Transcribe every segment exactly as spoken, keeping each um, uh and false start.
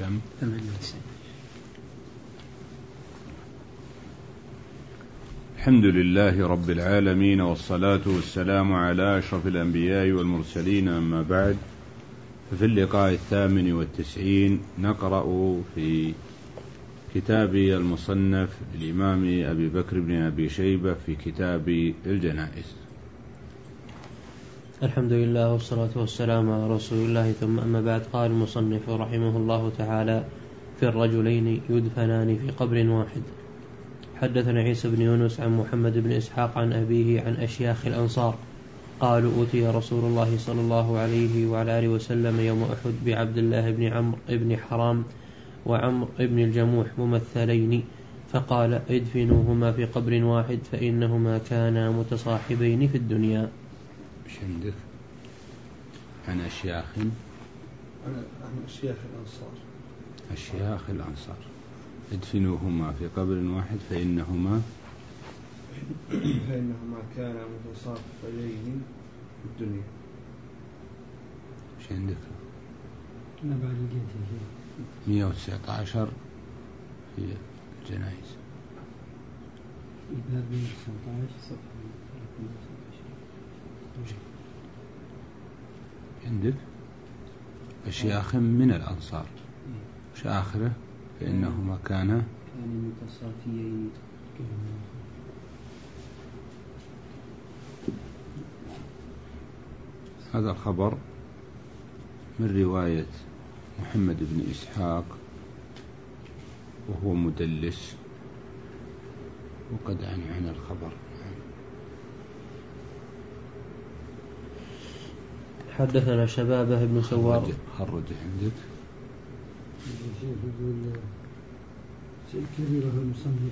كم؟ ثمانية وتسعين. الحمد لله رب العالمين، والصلاة والسلام على أشرف الأنبياء والمرسلين، أما بعد، ففي اللقاء الثامن والتسعين نقرأ في كتاب المصنف الإمام أبي بكر بن أبي شيبة في كتاب الجنائز. الحمد لله والصلاة والسلام على رسول الله، ثم أما بعد. قال المصنف رحمه الله تعالى: في الرجلين يدفنان في قبر واحد. حدثنا عيسى بن يونس عن محمد بن إسحاق عن أبيه عن أشياخ الأنصار قالوا: أوتي رسول الله صلى الله عليه وعلى آله وسلم يوم أحد بعبد الله بن عمرو بن حرام وعمرو بن الجموح ممثلين، فقال: ادفنوهما في قبر واحد فإنهما كانا متصاحبين في الدنيا. مش عندك عن أشياخ عن أشياخ الأنصار أشياخ الأنصار ادفنوهما في قبر واحد فإنهما فإنهما كانا متصاحبين في الدنيا. مش عندك مئة وتسعة عشر في الجنائز. عندك أشياخ من الأنصار، مش آخره فإنهما كانا متصافيين. هذا الخبر من رواية محمد بن إسحاق وهو مدلس وقد عن عن الخبر. حدثنا شبابه بن سوار. خرج عندك شيء كبير في المصنف.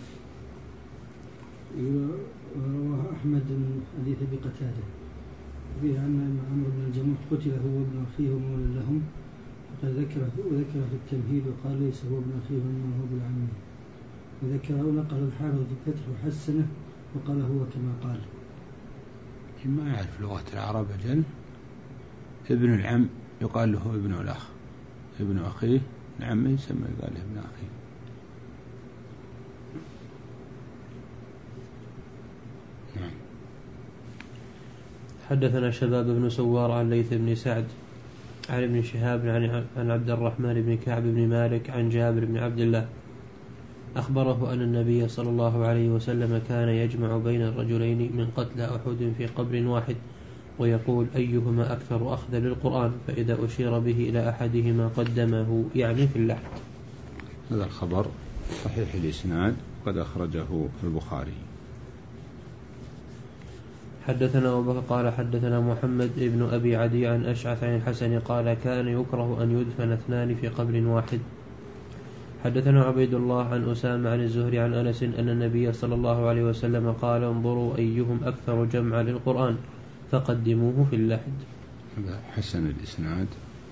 رواه أحمد من حديث أبي قتادة فيه أن عمرو بن الجموح قتل هو ابن أخيه ومولى لهم، وقد ذكر وذكر في التمهيد وقال: ليس هو ابن أخيه وإنما هو ابن عمه. وذكر ونقل الحافظ في الفتح وحسنه وقال هو كما قال. ما يعرف لغة العرب أجل. ابن العم يقال له ابن الأخ، ابن أخيه العم يسمى يقال له ابن أخيه. نعم. حدثنا شباب بن سوار عن ليث بن سعد عن ابن شهاب عن عبد الرحمن بن كعب بن مالك عن جابر بن عبد الله أخبره أن النبي صلى الله عليه وسلم كان يجمع بين الرجلين من قتل أحد في قبر واحد، ويقول: أيهما أكثر أخذا للقرآن؟ فإذا أشير به إلى أحدهما قدمه، يعني في اللحد. هذا الخبر صحيح الإسناد قد أخرجه البخاري. حدثنا أبو بكر قال حدثنا محمد ابن أبي عدي عن أشعث عن الحسن قال: كان يكره أن يدفن اثنان في قبر واحد. حدثنا عبيد الله عن أسامة عن الزهري عن أنس أن النبي صلى الله عليه وسلم قال: انظروا أيهم أكثر جمعا للقرآن فقدموه في اللحد. هذا حسن الإسناد.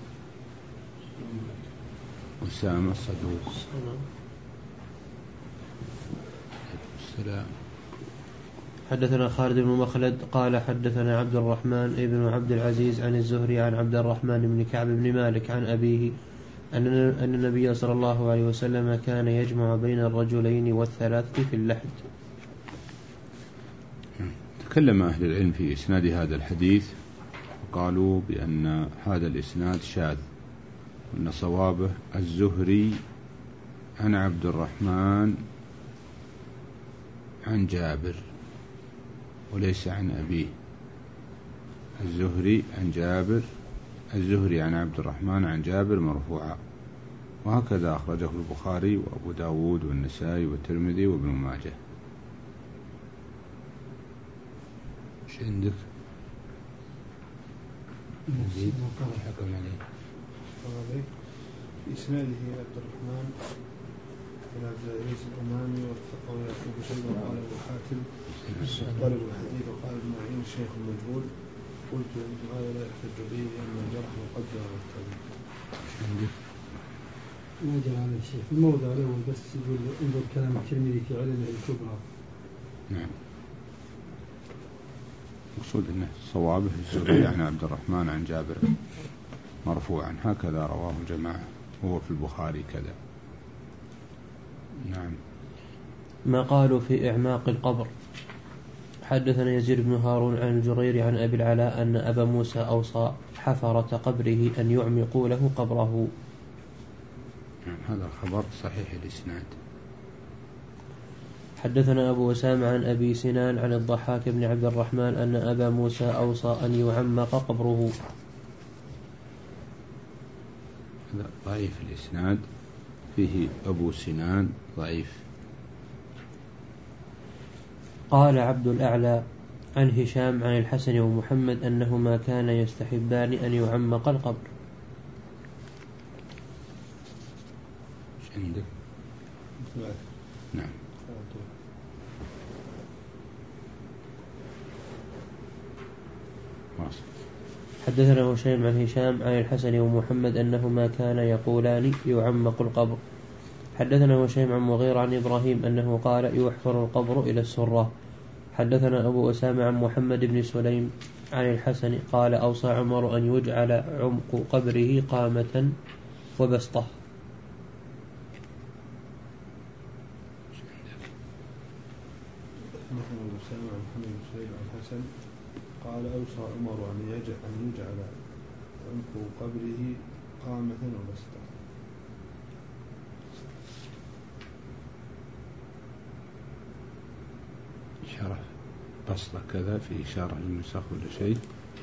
أسامة صدوق. السلام. حدثنا خالد بن مخلد قال حدثنا عبد الرحمن ابن عبد العزيز عن الزهري عن عبد الرحمن بن كعب بن مالك عن أبيه أن النبي صلى الله عليه وسلم كان يجمع بين الرجلين والثلاثة في اللحد. تكلم أهل العلم في إسناد هذا الحديث وقالوا بأن هذا الإسناد شاذ، وأن صوابه الزهري عن عبد الرحمن عن جابر وليس عن أبيه. الزهري عن جابر، الزهري عن عبد الرحمن عن جابر مرفوعا، وهكذا أخرجه البخاري وأبو داود والنسائي والترمذي وابن ماجه. ايش عندك؟ نزيد حكم عليه في إسناده عبد الرحمن بن عبد العزيز الأمامي واتقوا يعقوب شيبة وقال أبو حاتم طالب الحديث وقال ابن معين الشيخ المجهول. قلت أنت هذا لا يحتج به لأن الجرح مقدر على التعليم. ما جرى على الشيخ في الموضع الأول بس يقول انظر كلام الترمذي في علمه الكبرى. نعم. مقصود أنه صوابه الزهري عن عبد الرحمن عن جابر مرفوعا، هكذا رواه جماعة. هو في البخاري كذا. نعم. ما قالوا في إعماق القبر. حدثنا يزيد بن هارون عن الجرير عن أبي العلاء أن أبا موسى أوصى حفرة قبره أن يعمقوا له قبره. هذا الخبر صحيح الإسناد. حدثنا أبو أسامة عن أبي سنان عن الضحاك بن عبد الرحمن أن أبا موسى أوصى أن يعمق قبره. هذا ضعيف الإسناد، فيه أبو سنان ضعيف. قال عبد الأعلى عن هشام عن الحسن ومحمد أنهما كان يستحبان أن يعمق القبر. ايش عندك؟ نعم. حدثنا هشام عن هشام عن الحسن ومحمد أنهما كان يقولان يعمق القبر. حدثنا هشام عن مغيرة عن إبراهيم أنه قال يحفر القبر إلى السرة. حدثنا أبو أسامة عن محمد بن سليم عن الحسن قال أوصى عمر أن يجعل عمق قبره قامة وبسطة. محمد بن سليم عن محمد بن سليم عن الحسن قال أوصى عمر أن يجعل أن يجعل عمق قبره قامة وبسطة. إشارة بسطة كذا في إشارة للنسخ ولا شيء؟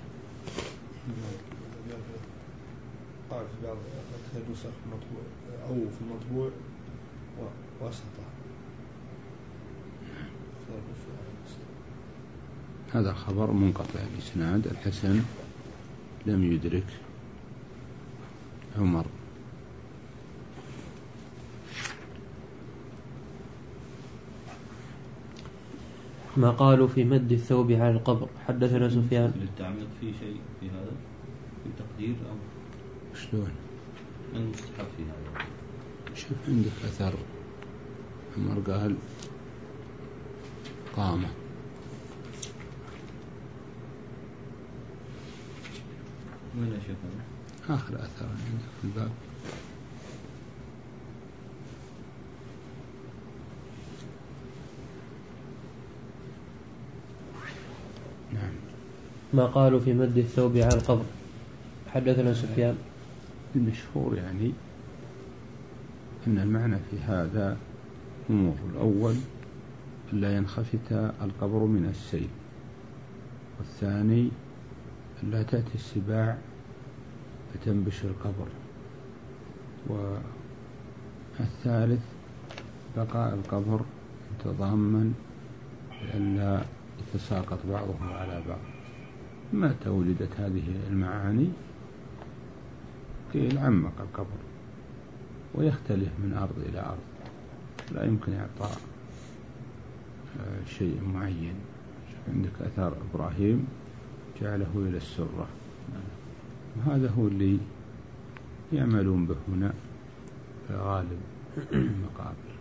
قال في بعض النسخ مطبوع أو في المطبوع وسطة. هذا الخبر منقطع الإسناد، الحسن لم يدرك عمر. ما قالوا في مد الثوب على القبر. حدثنا سفيان. للتعميق في شيء في هذا في تقدير أو شلون؟ المستحب في هذا. شوف عندك أثر عمر قال قامة. وين أشوفه؟ آخر أثر عندك في الباب. نعم. ما قالوا في مد الثوب على القبر. حدثنا سفيان. المشهور يعني أن المعنى في هذا أمور. الأول لا ينخفت القبر من السيل، والثاني لا تأتي السباع فتنبش القبر، والثالث بقاء القبر متضامن لئلا يتساقط بعضه على بعض. متى ولدت هذه المعاني قيل عمق القبر، ويختلف من أرض إلى أرض، لا يمكن إعطاء شيء معين. عندك أثار إبراهيم جعله إلى السرة، وهذا هو اللي يعملون به هنا في غالب المقابر.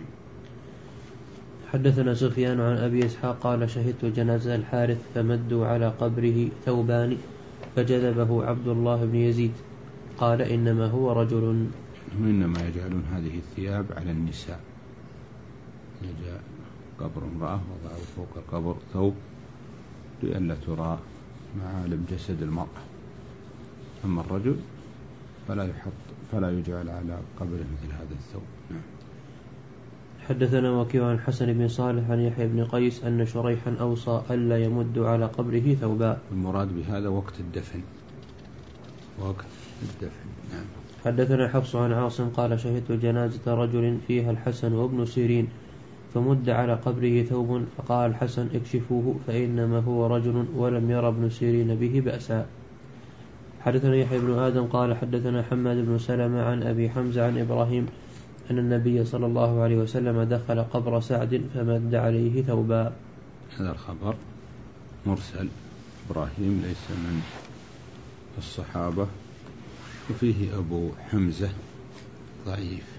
حدثنا سفيان عن أبي إسحاق قال شهدت جنازة الحارث فمدوا على قبره ثوبان فجذبه عبد الله بن يزيد قال إنما هو رجل. وإنما يجعلون هذه الثياب على النساء، يجعل قبر امرأة وضعوا فوق القبر ثوب لئلا ترى معالم جسد المرأة. أما الرجل فلا يحط فلا يجعل على قبره مثل هذا الثوب. نعم. حدثنا وكيع عن حسن بن صالح عن يحيى بن قيس أن شريحا أوصى ألا يمد على قبره ثوبا. المراد بهذا وقت الدفن، وقت الدفن. نعم. حدثنا حفص عن عاصم قال شهدت جنازة رجل فيها الحسن وابن سيرين فمد على قبره ثوب فقال الحسن اكشفوه فإنما هو رجل ولم ير ابن سيرين به بأسا. حدثنا يحيى بن آدم قال حدثنا حماد بن سلمة عن أبي حمزة عن إبراهيم أن النبي صلى الله عليه وسلم دخل قبر سعد فمد عليه ثوبا. هذا الخبر مرسل، إبراهيم ليس من الصحابة، وفيه أبو حمزة ضعيف.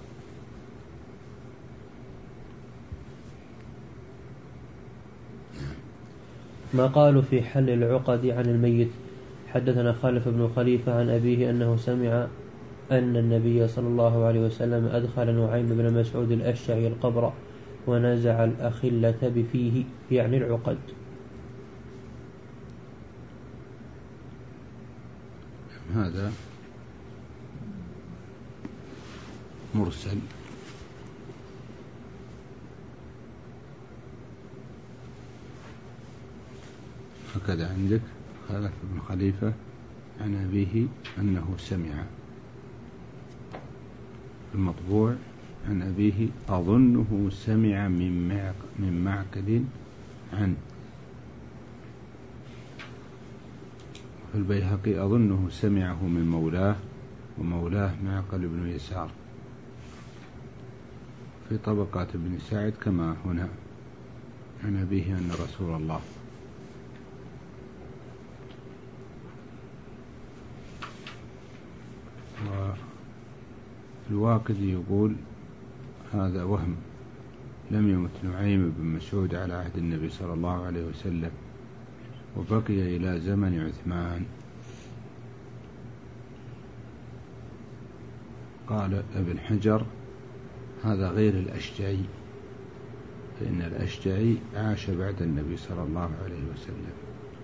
ما قالوا في حل العقد عن الميت. حدثنا خالف بن خليفة عن أبيه أنه سمع أن النبي صلى الله عليه وسلم أدخل نعيم بن مسعود الأشجعي القبر ونزع الأخلة بفيه يعني العقد. هذا مرسل. هكذا عندك خلف بن خليفة عن أبيه أنه سمع. المطبوع عن أبيه أظنه سمع من معق من معقل عن. في البيهقي أظنه سمعه من مولاه ومولاه معقل بن يسار. في طبقات ابن سعد كما هنا عن أبيه أن رسول الله. والواقدي يقول هذا وهم، لم يمت نعيم بن مسعود على عهد النبي صلى الله عليه وسلم وبقي إلى زمن عثمان. قال ابن حجر هذا غير الأشجعي، فإن الأشجعي عاش بعد النبي صلى الله عليه وسلم.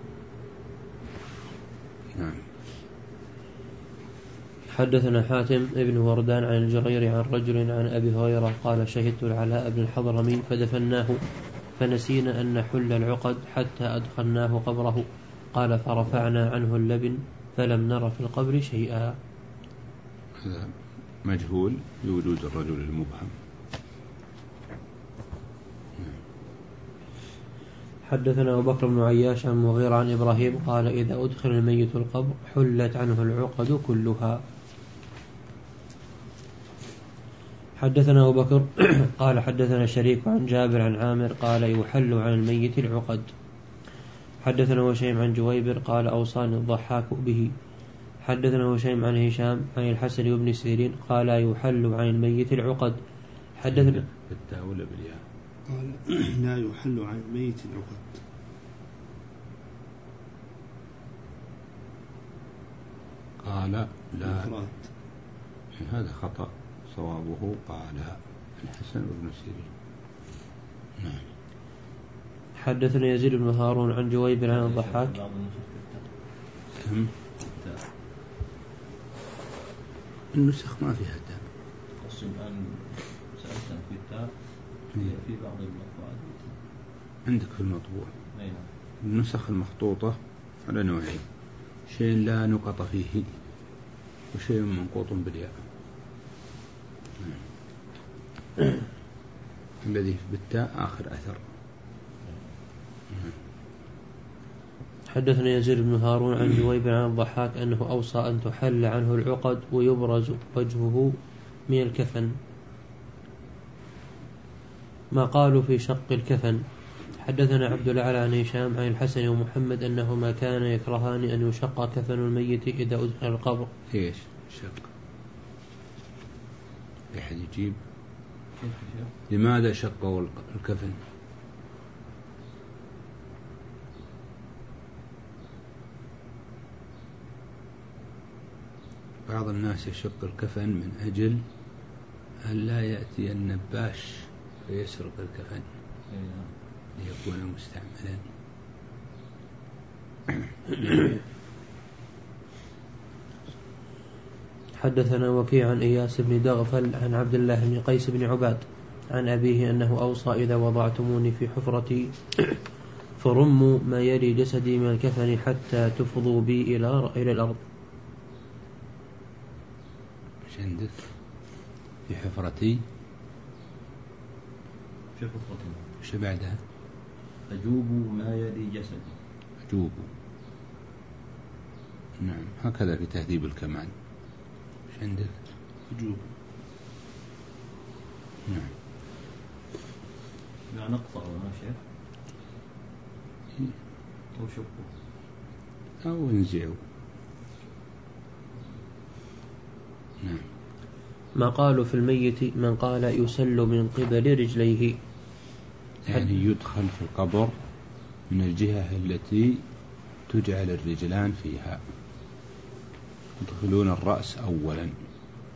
نعم. حدثنا حاتم ابن وردان عن الجرير عن رجل عن أبي هريرة قال شهدت العلاء بن الحضرمي فدفناه فنسينا أن نحل العقد حتى أدخلناه قبره. قال فرفعنا عنه اللبن فلم نر في القبر شيئا. هذا مجهول بوجود الرجل المبهم. حدثنا أبو بكر بن عياش عن مغيرة عن إبراهيم قال إذا أدخل الميت القبر حلت عنه العقد كلها. حدثنا أبو بكر قال حدثنا شريك عن جابر عن عامر قال يحل عن الميت العقد. حدثنا وشيم عن جويبر قال أوصاني الضحاك به. حدثنا وشيم عن هشام عن الحسن وابن سيرين قال يحل عن الميت العقد. حدثنا بالتاء ولا بالياء؟ قال لا يحل عن الميت العقد. قال لا الفرات. هذا خطأ، صوابه قال الحسن وابن سيرين. نعم. حدثنا يزيد بن هارون عن جويبر عن الضحاك. كم؟ النسخ ما فيها تاء. الآن سألت في التاء في بعض المطبوعات. عندك في المطبوع أيوة. النسخ المخطوطة على نوعين، شيء لا نقط فيه وشيء منقوط بالياء. الذي بالتاء آخر أثر. حدثنا يزيد بن هارون عن جويبر عن الضحاك أنه أوصى أن تحل عنه العقد ويبرز وجهه من الكفن، ما قالوا في شق الكفن. حدثنا عبد الأعلى عن هشام عن الحسن ومحمد أنهما كان يكرهان أن يشق كفن الميت إذا أدخل القبر. ليش شق؟ أحد يجيب لماذا شقوا الكفن؟ بعض الناس يشق الكفن من أجل أن لا يأتي النباش فيسرق الكفن ليكون مستعملا. حدثنا وكيع عن إياس بن دغفل عن عبد الله بن قيس بن عباد عن أبيه أنه أوصى إذا وضعتموني في حفرتي فرموا ما يلي جسدي من الكفن حتى تفضوا بي إلى إلى الأرض. ايش عندك في حفرتي؟ في حفرتي ايش بعدها؟ أجوب ما يلي جسدي. أجوب. نعم هكذا في تهذيب الكمال. ايش عندك؟ أجوب. نعم. لا نقطع ولا شيء أو شقه أو نزعه. نعم. ما قالوا في الميت من قال يسل من قبل رجليه، يعني يدخل في القبر من الجهة التي تجعل الرجلان فيها، يدخلون الرأس أولا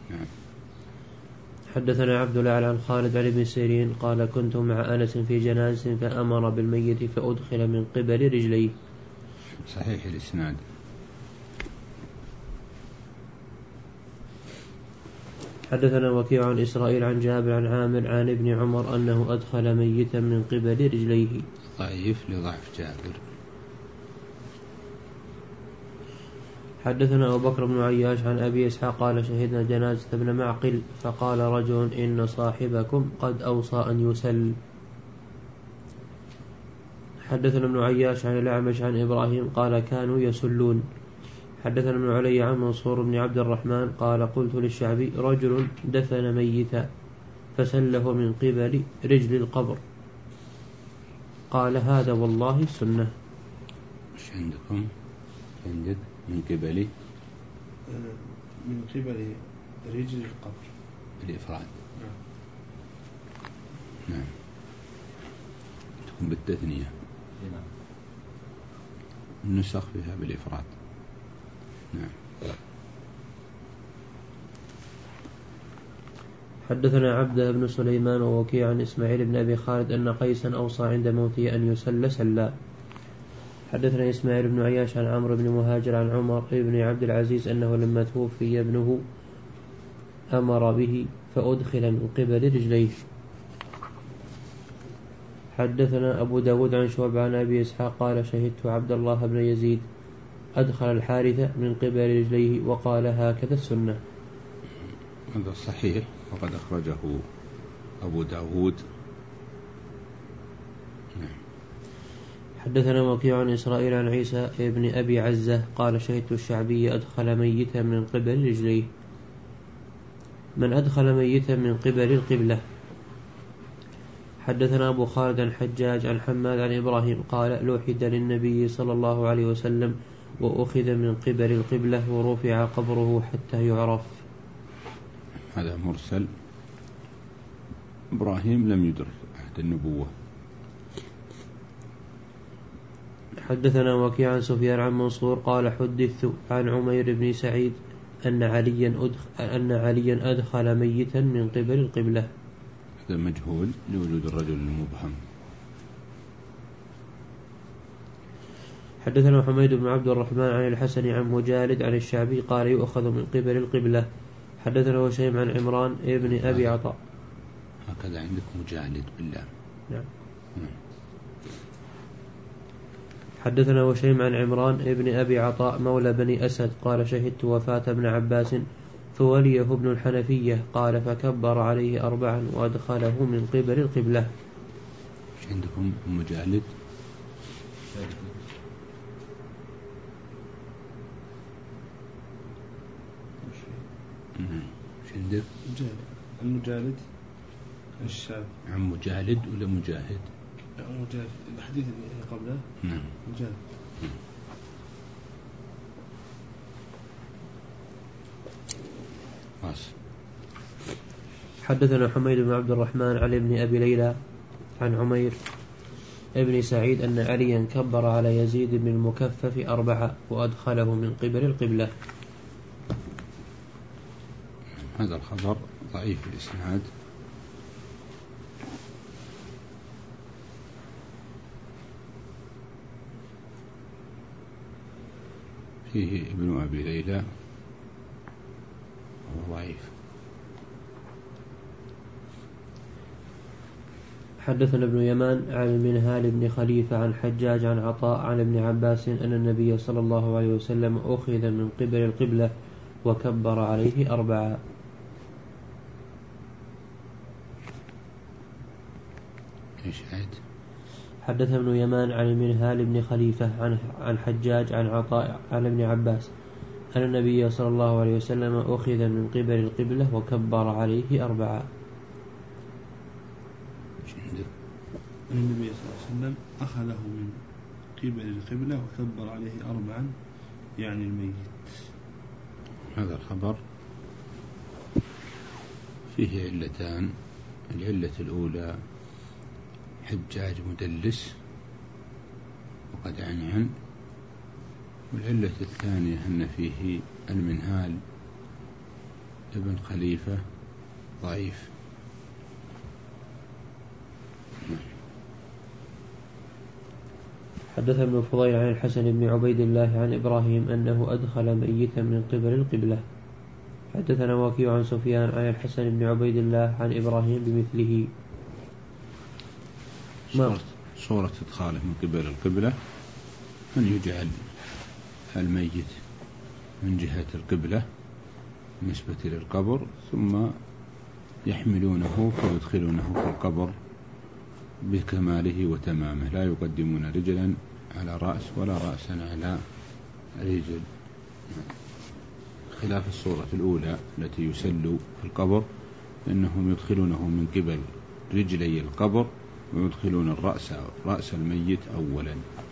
نعم. حدثنا عبد الأعلى عن خالد عن ابن سيرين قال كنت مع أنس في جنازة فأمر بالميت فأدخل من قبل رجليه. صحيح الإسناد. حدثنا وكيع عن إسرائيل عن جابر عن عامر عن ابن عمر أنه أدخل ميتا من قبل رجليه. ضعيف لضعف جابر. حدثنا أبو بكر بن عياش عن أبي إسحاق قال شهدنا جنازة ابن معقل فقال رجل إن صاحبكم قد أوصى أن يسل. حدثنا ابن عياش عن الأعمش عن إبراهيم قال كانوا يسلون. حدثنا ابن علي عن منصور بن عبد الرحمن قال قلت للشعبي رجل دفن ميتا فسله من قبل رجل القبر قال هذا والله سنة. مش عندكم عندك من قبل من قبل رجل القبر الإفراد. نعم. نعم. تكون بالتثنية. نعم. النسخ فيها بالإفراد. نعم. حدثنا عبده بن سليمان ووكيع عن إسماعيل بن أبي خالد أن قيسا أوصى عند موته أن يسل سلا. حدثنا إسماعيل بن عياش عن عمرو بن مهاجر عن عمر بن عبد العزيز أنه لما توفي ابنه أمر به فأدخل من قبل رجليه. حدثنا أبو داود عن شعبة عن أبي إسحاق قال شهدت عبد الله بن يزيد أدخل الحارث من قبل رجليه وقال هكذا السنة. هذا صحيح وقد أخرجه أبو داود. حدثنا وكيع عن إسرائيل عن عيسى ابن أبي عزة قال شهدت الشعبي أدخل ميتا من قبل رجليه. من أدخل ميتا من قبل القبلة. حدثنا أبو خالد عن حجاج عن حماد عن إبراهيم قال لوحد للنبي صلى الله عليه وسلم وأخذ من قبل القبلة ورفع قبره حتى يعرف. هذا مرسل. إبراهيم لم يدرك عهد النبوة. حدثنا وكيع عن سفيان عن منصور قال حدثت عن عمير بن سعيد أن عليا أدخل, أن عليا أدخل ميتا من قبل القبلة. هذا مجهول لوجود الرجل المبهم. حدثنا حميد بن عبد الرحمن عن الحسن عن مجالد عن الشعبي قال يؤخذ من قبل القبلة. حدثنا وشيم عن عمران ابن أبي عطاء. هكذا عندك مجالد بالله. نعم. نعم. حدثنا وشيم عن عمران ابن أبي عطاء مولى بني أسد قال شهدت وفاة ابن عباس فوليه ابن الحنفية قال فكبر عليه أربعا وأدخله من قبل القبلة. ايش عندكم مجالد؟ ايش عندك؟ المجالد الشاب. عن مجالد ولا مجاهد؟ مجالد الحديث اللي قبله. نعم. مجالد. خلاص. حدثنا حميد بن عبد الرحمن عن ابن أبي ليلى عن عمير ابن سعيد أن عليا كبر على يزيد بن المكفف أربعة وأدخله من قبل القبلة. هذا الخبر ضعيف الإسناد. فيه ابن أبي ليلى وهو ضعيف. حدثنا ابن يمان عن المنهال بن خليفة عن حجاج عن عطاء عن ابن عباس أن النبي صلى الله عليه وسلم أخذ من قبل القبلة وكبر عليه أربعة. ايش عاد؟ حدث ابن يمان عن المنهال بن خليفة عن عن حجاج عن عطاء عن ابن عباس أن النبي صلى الله عليه وسلم أخذ من قبل القبلة وكبر عليه أربعة. النبي صلى الله عليه وسلم أخذه من قبل القبلة وكبر عليه أربعا يعني الميت. هذا الخبر فيه علتان. العلة الأولى حجاج مدلس وقد عنعن. والعلة الثانية أن فيه المنهال ابن خليفة ضعيف. حدث ابن فضيل عن الحسن بن عبيد الله عن إبراهيم أنه أدخل ميتا من قبل القبلة. حدثنا وكيع عن سفيان عن الحسن بن عبيد الله عن إبراهيم بمثله. صورة, صورة إدخاله من قبل القبلة أن يجعل الميت من جهة القبلة بالنسبة للقبر، ثم يحملونه فيدخلونه في القبر بكماله وتمامه، لا يقدمون رجلا على رأس ولا رأسا على رجل، خلاف الصورة الأولى التي يسلوا في القبر، إنهم يدخلونه من قبل رجلي القبر ويدخلون الرأس رأس الميت أولا.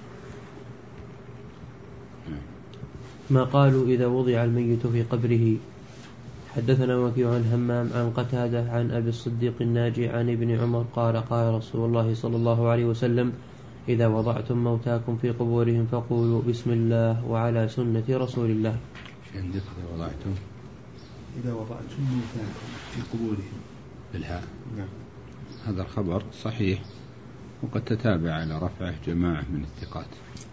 ما قالوا إذا وضع الميت في قبره. حدثنا وكيع عن همام عن قتادة عن أبي الصديق الناجي عن ابن عمر قال قال رسول الله صلى الله عليه وسلم إذا وضعتم موتاكم في قبورهم فقولوا بسم الله وعلى سنة رسول الله. عندك إذا وضعتم إذا وضعتم موتاكم في قبورهم بالهاء. نعم. هذا الخبر صحيح، وقد تتابع على رفعه جماعة من الثقات.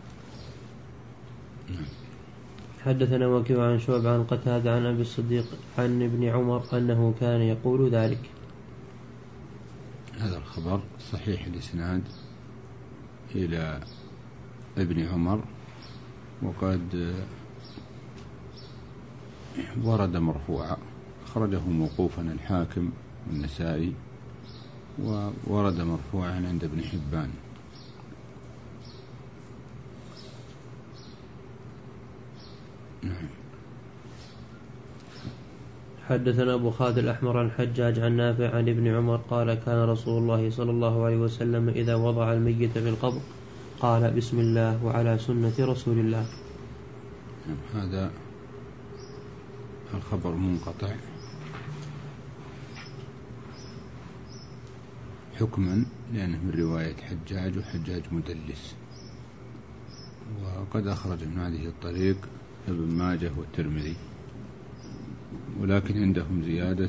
نعم. حدثنا وكيع عن شعب عن قتادة عن أبي الصديق عن ابن عمر أنه كان يقول ذلك. هذا الخبر صحيح الإسناد إلى ابن عمر، وقد ورد مرفوعا، أخرجه موقوفا الحاكم والنسائي، وورد مرفوعا عند ابن حبان. حدثنا أبو خالد الأحمر عن حجاج عن نافع عن ابن عمر قال كان رسول الله صلى الله عليه وسلم إذا وضع الميت في القبر قال بسم الله وعلى سنة رسول الله. هذا الخبر منقطع حكما لأنه من رواية حجاج، وحجاج مدلس، وقد أخرج من هذه الطريق ابن ماجه والترمذي، ولكن عندهم زيادة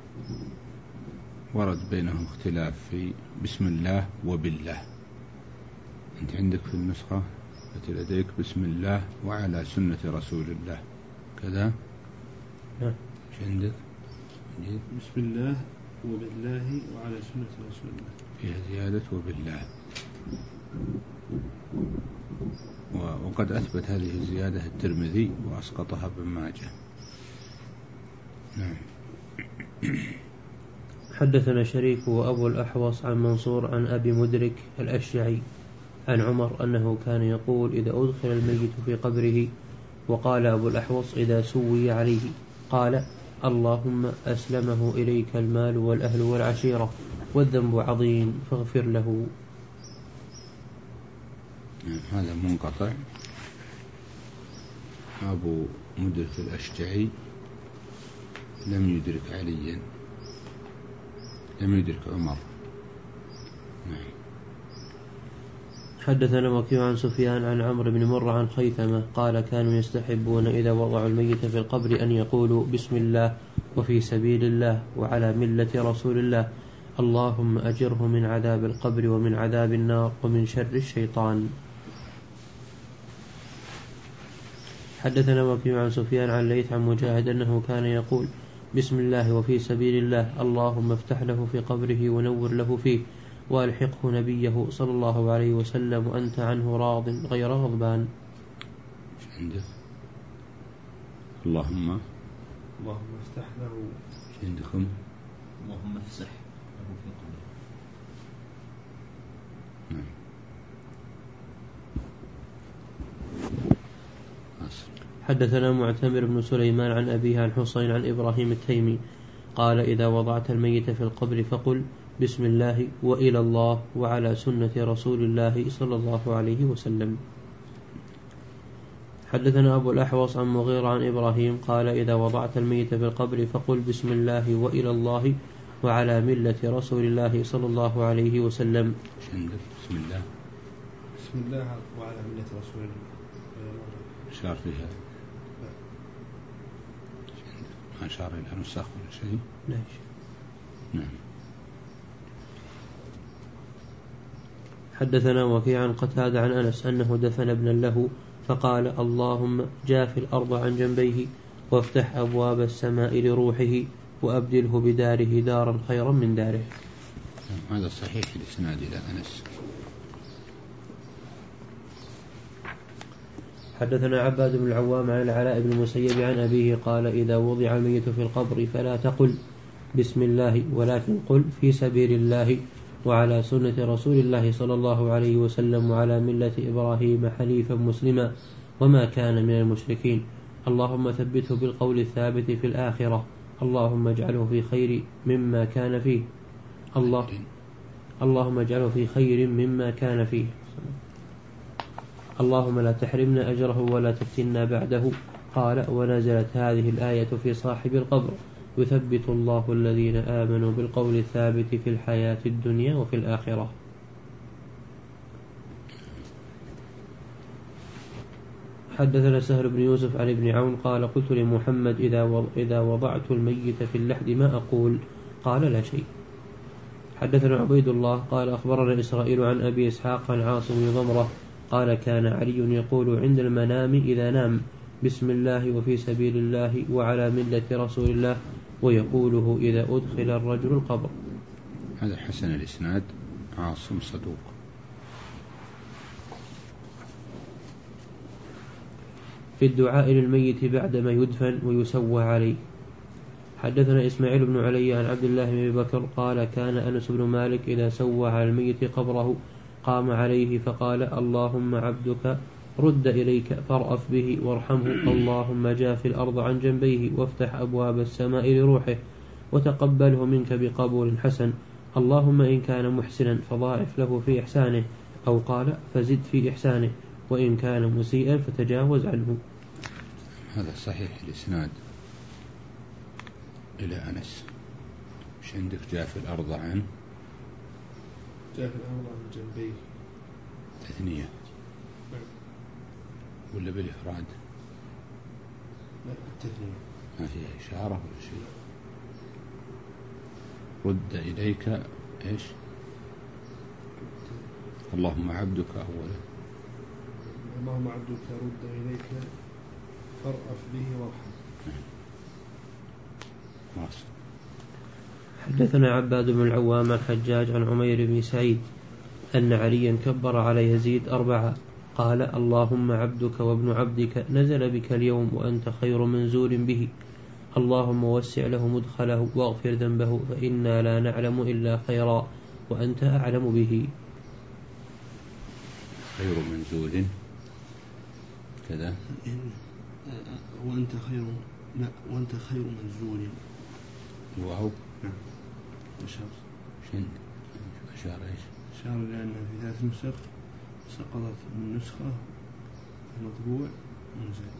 ورد بينهم اختلاف في بسم الله وبالله. أنت عندك في النسخة التي لديك بسم الله وعلى سنة رسول الله كذا؟ نعم. ايش عندك؟ بسم الله وبالله وعلى سنة رسول الله، فيها زيادة وبالله، وقد أثبت هذه الزيادة الترمذي وأسقطها ابن ماجه. نعم. حدثنا شريك وأبو الأحوص عن منصور عن أبي مدرك الأشجعي عن عمر أنه كان يقول إذا أدخل الميت في قبره، وقال أبو الأحوص إذا سوي عليه قال اللهم أسلمه إليك المال والأهل والعشيرة والذنب عظيم فاغفر له. هذا منقطع. أبو مدرك الأشجعي لم يدرك عليا، لم يدرك عمر. نعم. حدثنا وكيع عن سفيان عن عمرو بن مرة عن خيثمة قال كانوا يستحبون إذا وضعوا الميت في القبر أن يقولوا بسم الله وفي سبيل الله وعلى ملة رسول الله اللهم أجره من عذاب القبر ومن عذاب النار ومن شر الشيطان. حدثنا وكيع عن سفيان عن ليث عن مجاهد أنه كان يقول بسم الله وفي سبيل الله اللهم افتح له في قبره ونور له فيه وألحقه نبيه صلى الله عليه وسلم وأنت عنه راض غير غضبان. عندك اللهم اللهم افتح له. عندكم اللهم افسح له في قبره. نعم. حدثنا معتمر بن سليمان عن أبيه عن حسين عن إبراهيم التيمي قال إذا وضعت الميت في القبر فقل بسم الله وإلى الله وعلى سنة رسول الله صلى الله عليه وسلم. حدثنا أبو الأحوص عن مغيرة عن إبراهيم قال إذا وضعت الميت في القبر فقل بسم الله وإلى الله وعلى ملة رسول الله صلى الله عليه وسلم. بسم الله بسم الله وعلى ملة رسول الله. شار فيها ما أشار إلى نسخ ولا شيء؟ لا. نعم. حدثنا وكيع عن قتادة عن أنس أنه دفن ابنا له فقال اللهم جاف الأرض عن جنبيه وافتح أبواب السماء لروحه وأبدله بداره دارا خيرا من داره. هذا صحيح الإسناد إلى أنس. حدثنا عباد بن العوام عن العلاء بن المسيب عن أبيه قال إذا وضع الميت في القبر فلا تقل بسم الله ولكن قل في سبيل الله وعلى سنة رسول الله صلى الله عليه وسلم وعلى ملة إبراهيم حنيفا مسلما وما كان من المشركين. اللهم ثبته بالقول الثابت في الآخرة. اللهم اجعله في خير مما كان فيه. الله اللهم اجعله في خير مما كان فيه. اللهم لا تحرمنا أجره ولا تفتنا بعده. قال ونزلت هذه الآية في صاحب القبر يثبت الله الذين آمنوا بالقول الثابت في الحياة الدنيا وفي الآخرة. حدثنا سهل بن يوسف عن ابن عون قال قلت لمحمد إذا وضعت الميت في اللحد ما أقول؟ قال لا شيء. حدثنا عبيد الله قال أخبرنا إسرائيل عن أبي إسحاق عن عاصم بن ضمرة قال كان علي يقول عند المنام إذا نام بسم الله وفي سبيل الله وعلى ملة رسول الله ويقوله إذا أدخل الرجل القبر. هذا حسن الإسناد عاصم صدوق. في الدعاء للميت بعدما يدفن ويسوى عليه. حدثنا إسماعيل بن علي عن عبد الله بن بكر قال كان أنس بن مالك إذا سوى على الميت قبره قام عليه فقال اللهم عبدك رد إليك فارأف به وارحمه. اللهم جاف الأرض عن جنبيه وافتح أبواب السماء لروحه وتقبله منك بقبول حسن. اللهم إن كان محسنا فضاعف له في إحسانه أو قال فزد في إحسانه وإن كان مسيئا فتجاوز عنه. هذا صحيح الإسناد إلى أنس. مش عندك جاف الأرض عن جاف الأرض عن جنبيه تثنية ولا بالإفراد؟ لا التثنية. ما فيها إشارة ولا شيء. رد إليك إيش؟ اللهم عبدك أولا. اللهم عبدك رد إليك فارأف به وارحم. واصل. حدثنا عباد بن العوام عن حجاج عن عمير بن سعيد أن عليا كبر على يزيد أربعة قال اللهم عبدك وابن عبدك نزل بك اليوم وأنت خير منزول به. اللهم وسع له مدخله واغفر ذنبه فإنا لا نعلم إلا خيرا وأنت أعلم به. خير منزول كذا وأنت خير لا وأنت خير منزول. واو نعم. أشار شن أشار إيش؟ أشار لأن في ذات نسخ سقطت من نسخة مطبوع منزل.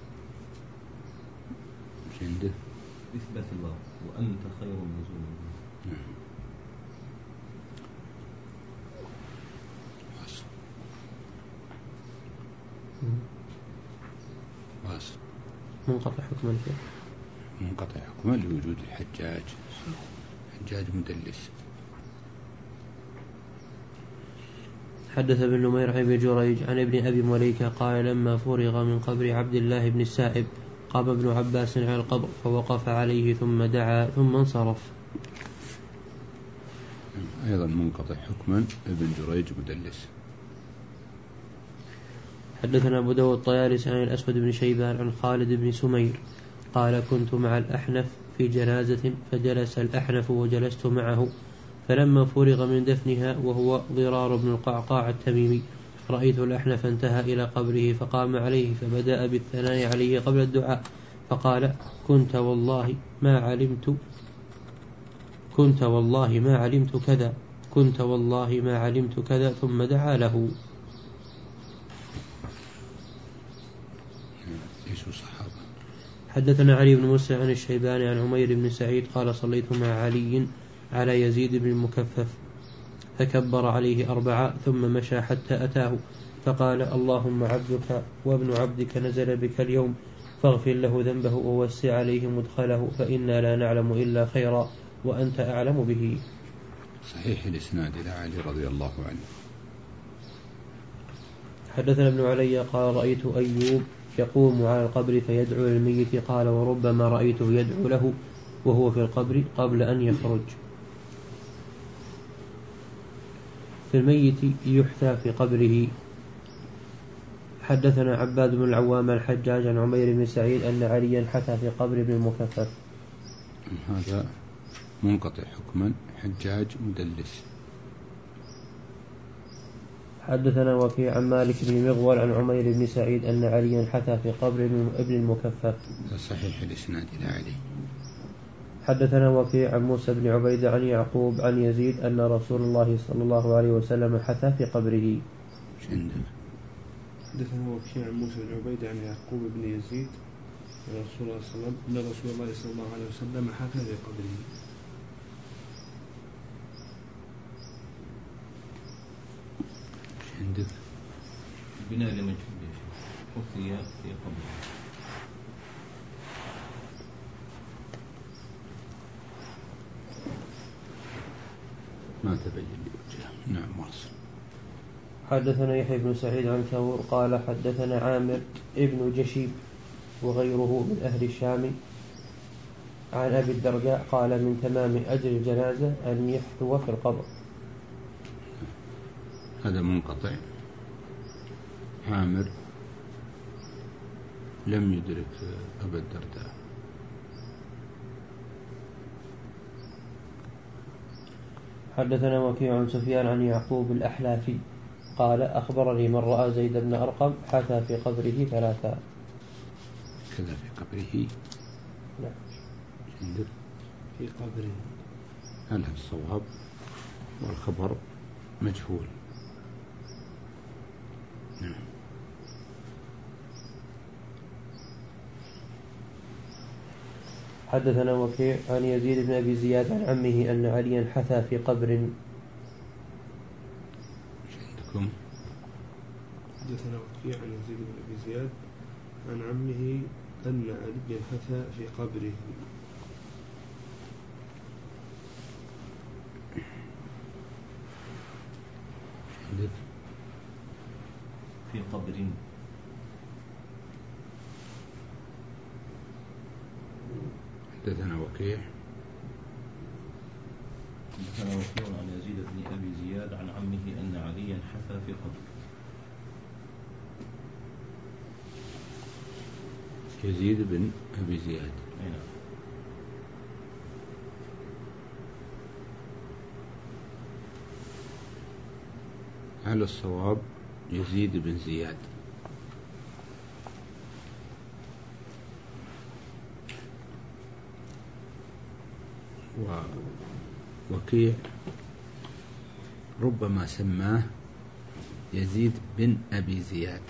مش عنده إثبات الله وأنت خير منزول. نعم. واصل. واصل. منقطع حكما فيه. منقطع حكما لوجود الحجاج. حجاج مدلس. حدث ابن نمير عن ابن جريج عن ابن أبي مليكة قال لما فرغ من قبر عبد الله بن السائب قام ابن عباس على القبر فوقف عليه ثم دعا ثم انصرف. أيضا منقطع حكما ابن جريج مدلس. حدثنا أبو داود الطيالسي عن الأسود بن شيبان عن خالد بن سمير قال كنت مع الأحنف في جنازة فجلس الأحنف وجلست معه فلما فرغ من دفنها وهو ضرار بن القعقاع التميمي رأيت الأحنف انتهى إلى قبره فقام عليه فبدأ بالثناء عليه قبل الدعاء فقال كنت والله ما علمت كنت والله ما علمت كذا كنت والله ما علمت كذا ثم دعا له. حدثنا علي بن موسى عن الشيباني عن عمير بن سعيد قال صليت مع علي على يزيد بن المكفف فكبر عليه أربعة ثم مشى حتى أتاه فقال اللهم عبدك وابن عبدك نزل بك اليوم فاغفر له ذنبه ووسع عليه مدخله فإنا لا نعلم إلا خيرا وأنت أعلم به. صحيح الإسناد إلى علي رضي الله عنه. حدثنا ابن علي قال رأيت أيوب يقوم على القبر فيدعو للميت قال وربما رأيته يدعو له وهو في القبر قبل أن يخرج. في الميت يحثى في قبره. حدثنا عباد بن العوام الحجاج عن عمير بن سعيد أن عليا حثى في قبر ابن المكفف. هذا منقطع حكما، حجاج مدلس. حدثنا وكيع عن مالك بن مغول عن عمير بن سعيد أن عليا حثى في قبر ابن المكفف. صحيح الإسناد إلى علي. حدثنا وكيع عن موسى بن عبيد عن يعقوب عن يزيد أن رسول الله صلى الله عليه وسلم حثى في قبره. حدثنا وكيع عن موسى بن عبيد عن يعقوب بن يزيد أن رسول الله صلى الله عليه وسلم حثى في قبره. عندك بناء لمجهول حثي في قبره. ما تبين لي وجهه. نعم واصل. حدثنا يحيى بن سعيد عن ثور قال حدثنا عامر ابن جشيب وغيره من أهل الشام عن أبي الدرداء قال من تمام أجر الجنازة أن يحثو في القبر. هذا منقطع. عامر لم يدرك أبا الدرداء. حدثنا وكيع عن سفيان عن يعقوب الأحلافي قال أخبرني من رأى زيد بن أرقم حثى في قبره ثلاثا. كذا في قبره. لا. عندك في قبره. هذا الصواب والخبر مجهول. نعم. حدثنا وكيع عن يزيد بن أبي زياد عن عمه أن عليا حثى في قبر. عندكم حدثنا وكيع عن يزيد بن أبي زياد عن عمه أن عليا حثى في قبره. عندك في قبر. حدثنا وكيع حدثنا وكيع عن يزيد بن أبي زياد عن عمه أن عليا حثى في قبر. يزيد بن أبي زياد. نعم. على الصواب يزيد بن زياد. ووكيع ربما سماه يزيد بن أبي زياد.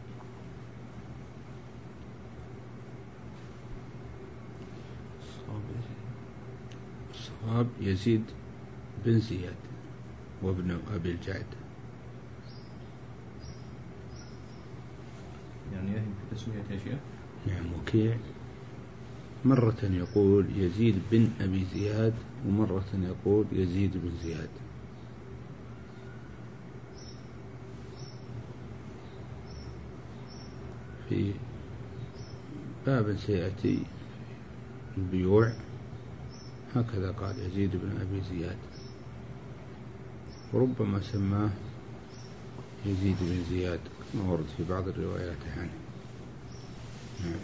الصواب يزيد بن زياد وابن أبي الجعد. يعني يهم في تسمية أشياء. نعم. وكيع مرة يقول يزيد بن أبي زياد ومرة يقول يزيد بن زياد. في باب سيأتي البيوع هكذا قال يزيد بن أبي زياد، وربما سماه يزيد بن زياد ما ورد في بعض الروايات عنه. نعم.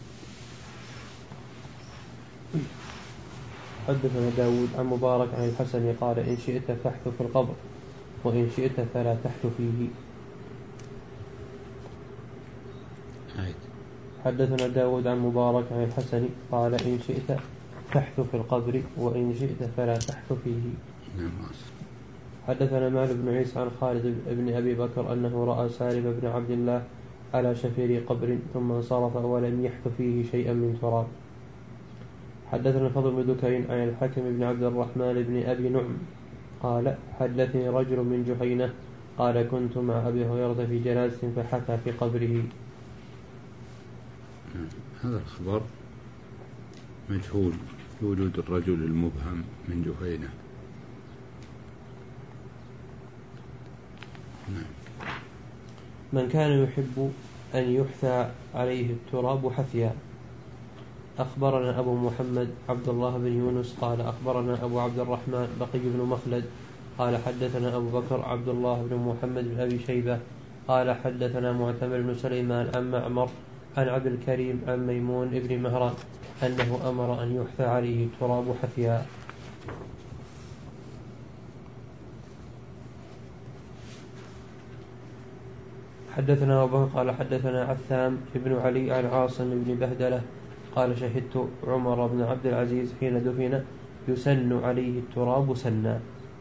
حدثنا داود عن مبارك عن الحسن قال إن شئت فاحث في القبر وإن شئت فلا تحث فيه. آية. حدثنا داود عن مبارك عن الحسن قال إن شئت فاحث في القبر وإن شئت فلا تحث فيه. نعم. حدثنا معل بن عيسى عن خالد بن أبي بكر أنه رأى سالم بن عبد الله على شفير قبر ثم انصرف ولم يحث فيه شيئا من تراب. حدثنا الفضل بن دكين عن الحكم بن عبد الرحمن بن أبي نعم قال حدثني رجل من جحينة قال كنت مع أبي هريرة في جنازة فحثى في قبره. هذا الخبر مجهول لوجود الرجل المبهم من جهينة. من كان يحب أن يحثى عليه التراب حثيا. أخبرنا أبو محمد عبد الله بن يونس قال أخبرنا أبو عبد الرحمن بقي بن مخلد قال حدثنا أبو بكر عبد الله بن محمد بن أبي شيبة قال حدثنا معتمر بن سليمان عن معمر عن عبد الكريم عن ميمون بن مهران أنه أمر أن يحثى عليه التراب حثيا. حدثنا أبو بكر قال حدثنا عثام بن علي عن عاصم بن بهدلة قال شهدت عمر بن عبد العزيز حين دفن يسن عليه التراب سنا.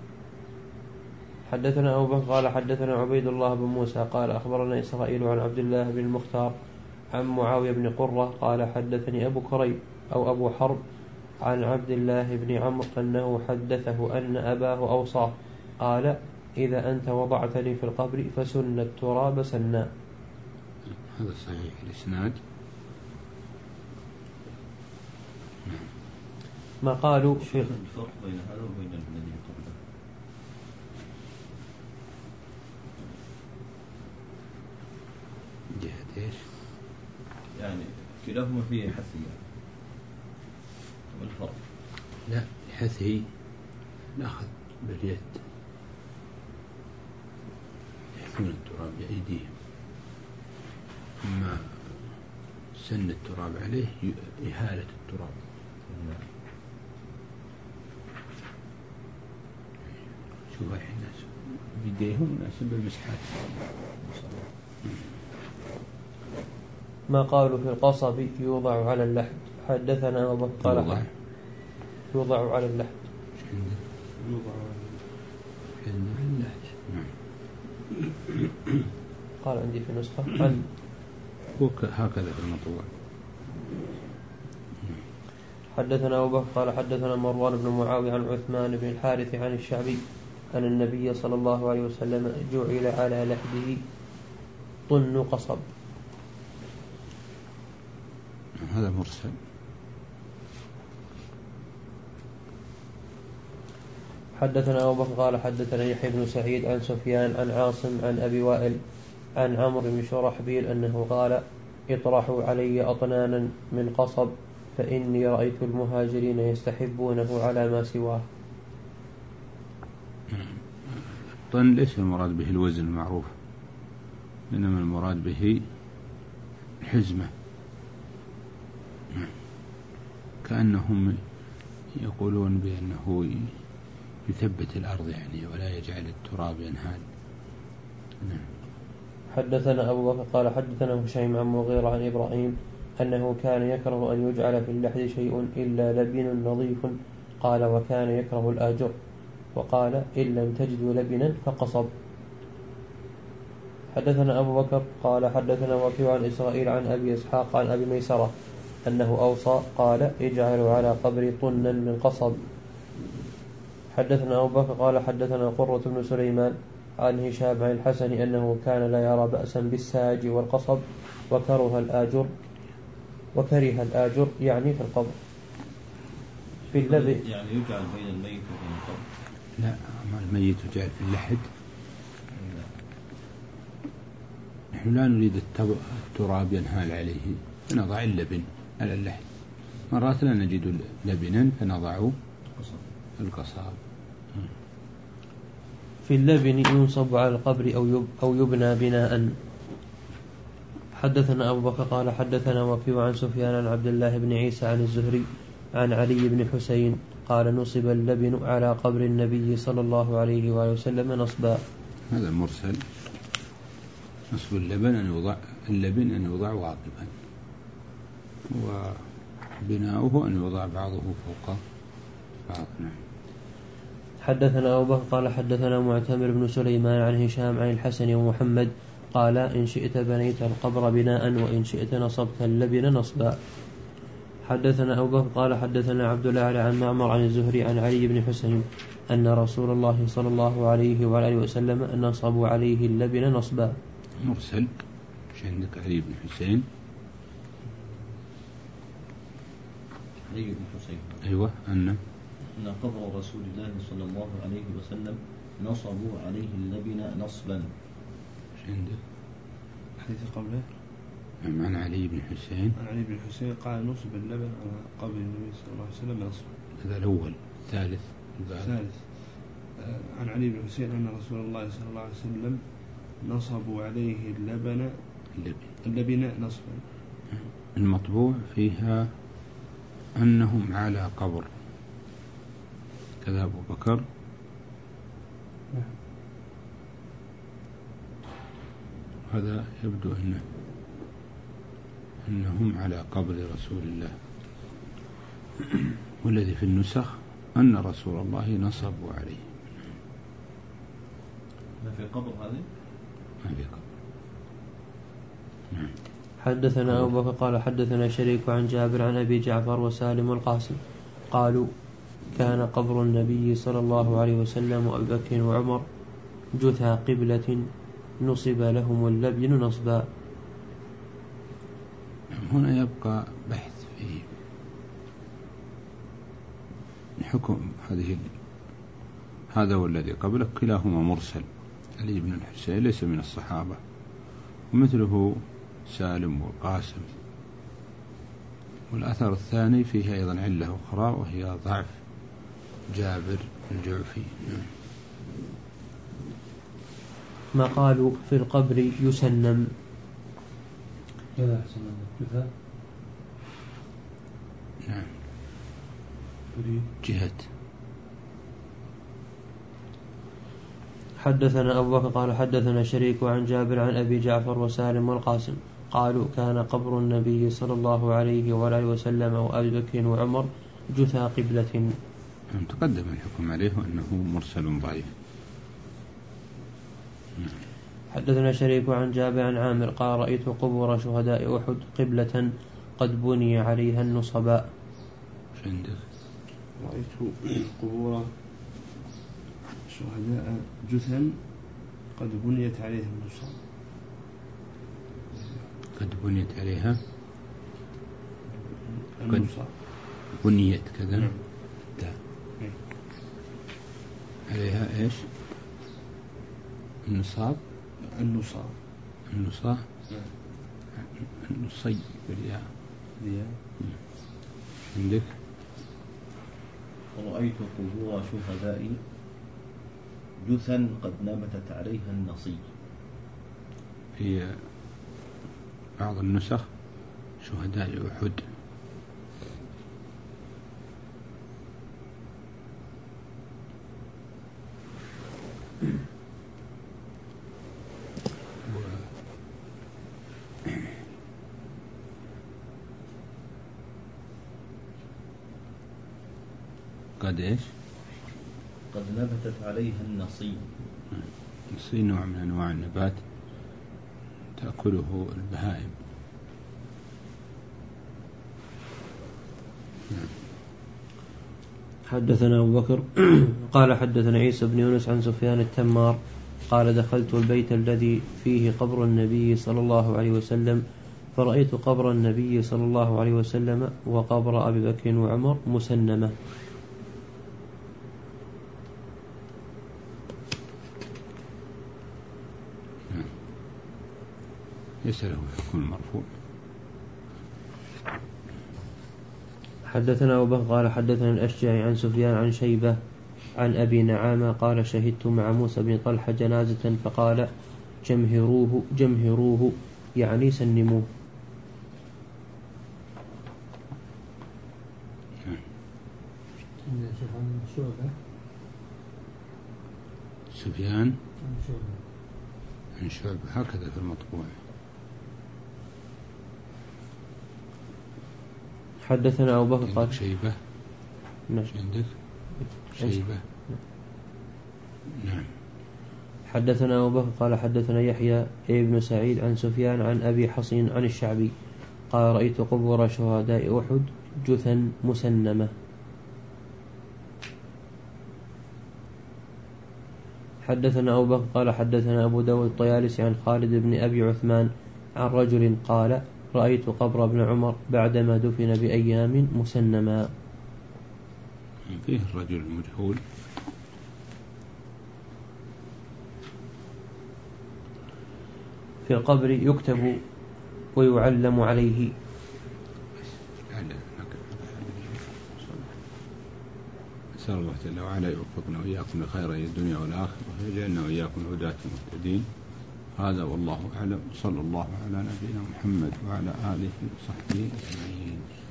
حدثنا أبو بكر قال حدثنا عبيد الله بن موسى قال أخبرنا إسرائيل عن عبد الله بن المختار عن معاوية بن قرة قال حدثني أبو كريب أو أبو حرب عن عبد الله بن عمرو أنه حدثه أن أباه أوصاه قال إذا أنت وضعتني في القبر فسن التراب سنا. هذا صحيح الإسناد. ما قالوا في الفرق بين هذا وبين الذي قبله. جهة إيش؟ يعني كلاهما فيه حثي والفرق. لا حثي نأخذ باليد يحثون التراب بأيديهم، أما سن التراب عليه إهالة التراب. شوف الحين الناس بيديهم ناس بالمسحات. ما قالوا في القصب يوضع على اللحد. حدثنا أبو بكر قال يوضع. يوضع على اللحد. يوضع على اللحد. قال عندي في نسخة عن هكذا في المطبوع. حدثنا أبو بكر قال حدثنا مروان بن معاوية عن عثمان بن الحارث عن الشعبي أن النبي صلى الله عليه وسلم جعل على لحده طن قصب. هذا مرسل. حدثنا أبو بكر قال حدثنا يحيى بن سعيد عن سفيان عن عاصم عن أبي وائل عن عمرو بن شرحبيل أنه قال اطرحوا علي أطنانا من قصب فإني رأيت المهاجرين يستحبونه على ما سواه. الطن ليس المراد به الوزن المعروف، إنما المراد به الحزمة، كأنهم يقولون بأنه يثبت الأرض يعني ولا يجعل التراب ينهال. حدثنا أبو بكر قال حدثنا هشيم عن مغيرة عن إبراهيم أنه كان يكره أن يجعل في اللحد شيء إلا لبن نظيف قال وكان يكره الآجر وقال إن لم تجدوا لبنا فقصب. حدثنا أبو بكر قال حدثنا وكيع عن إسرائيل عن أبي إسحاق عن أبي ميسرة أنه أوصى قال اجعلوا على قبر طنا من قصب. حدثنا أبو بكر قال حدثنا قرة بن سليمان عن هشام عن الحسن أنه كان لا يرى بأسا بالساج والقصب وكره الآجر وكره الآجر يعني في القبر في اللبن يعني يجعل بين الميت وبين القبر. لا أما الميت يجعل في اللحد. نحن لا نريد التراب ينهال عليه فنضع اللبن على اللحد. مرات لا نجد لبنا فنضع القصاب. في اللبن ينصب على القبر أو أو يبنى بناء. حدثنا أبو بكر قال حدثنا وكيع عن سفيان عن عبد الله بن عيسى عن الزهري عن علي بن حسين قال نصب اللبن على قبر النبي صلى الله عليه وآله وسلم نصبا. هذا مرسل. نصب اللبن أن يوضع اللبن أن يوضع واقفا، وبناؤه أن يوضع بعضه فوق بعض. حدثنا أبو بكر قال حدثنا معتمر بن سليمان عن هشام عن الحسن ومحمد قال إن شئت بنيت القبر بناء وإن شئت نصبت اللبن نصبا. حدثنا أبو بكر قال حدثنا عبد الله عن معمر عن الزهري عن علي بن حسين أن رسول الله صلى الله عليه وآله وسلم نصبوا عليه اللبن نصبا. مرسل. مش عندك علي بن حسين؟ علي بن حسين أيوة أن أن قبر رسول الله صلى الله عليه وسلم نصبوا عليه اللبن نصبا. ايش عندك؟ الحديث قبله نعم عن علي بن حسين عن علي بن حسين قال نصب اللبن على قبر النبي صلى الله عليه وسلم نصبا. هذا الأول. الثالث الثالث عن علي بن حسين أن رسول الله صلى الله عليه وسلم نصبوا عليه اللبن اللبن نصبا. المطبوع فيها أنهم على قبر كذا أبو بكر. هذا يبدو أنه أنهم على قبر رسول الله. والذي في النسخ أن رسول الله نصبوا عليه. ما في قبر هذه؟ ما في قبر. نعم. حدثنا أبو بكر قال حدثنا شريك عن جابر عن أبي جعفر وسالم والقاسم قالوا كان قبر النبي صلى الله عليه وسلم وأبي بكر وعمر جثى قبلة نصب لهم اللبن نصبا. هنا يبقى بحث في حكم هذه. هذا والذي قبله كلاهما مرسل. علي بن الحسين ليس من الصحابة، ومثله سالم والقاسم. والأثر الثاني فيه أيضا علة أخرى وهي ضعف جابر الجعفي. ما قالوا في القبر يسنم. نعم. جهة. حدثنا أبو بكر قال حدثنا شريك عن جابر عن أبي جعفر وسالم والقاسم قالوا كان قبر النبي صلى الله عليه وآله وسلم وأبي بكر وعمر جثى قبلة. تقدم الحكم عليه أنه مرسل ضعيف. حدثنا شريك عن جابر عن عامر قال رأيت قبور شهداء أحد قبلة قد بني عليها النصباء. رأيت قبور شهداء جثا قد بنيت عليها النصب. قد بنيت عليها النصب. بنيت كذا. نعم. عليها ايش؟ النصاب. النصاب. النصاب. النصي بالياء. عندك؟ ورأيت قبور شهداء جثا قد نبتت عليها النصي. في بعض النسخ شهداء أحد. قد إيش؟ قد نبتت عليها النصي. النصي نوع من أنواع النبات تأكله البهائم. حدثنا أبو بكر قال حدثنا عيسى بن يونس عن سفيان التمار قال دخلت البيت الذي فيه قبر النبي صلى الله عليه وسلم فرأيت قبر النبي صلى الله عليه وسلم وقبر أبي بكر وعمر مسنمة. ليس له حكم المرفوع. حدثنا أبو بكر قال حدثنا الأشجعي عن سفيان عن شيبة عن أبي نعامة قال شهدت مع موسى بن طلحة جنازة فقال جمهروه جمهروه يعني سنموه. سفيان عن شعبة هكذا في المطبوع. حدثنا أبو بكر قال شيبة. نعم. عندك شيبة. نعم. حدثنا أبو بكر قال حدثنا يحيى ابن سعيد عن سفيان عن أبي حصين عن الشعبي قال رأيت قبور شهداء أحد جثا مسنمة. حدثنا أبو بكر قال حدثنا أبو داود الطيالسي عن خالد بن أبي عثمان عن رجل قال رأيت قبر ابن عمر بعدما دفن بأيام مسنما. فيه الرجل المجهول في القبر يكتب ويعلم عليه. أسأل الله جل وعلا يوفقنا وإياكم لخير الدنيا والآخرة ويجعلنا وإياكم هداة المهتدين. هذا والله أعلم. صلى الله على نبينا محمد وعلى آله وصحبه أجمعين.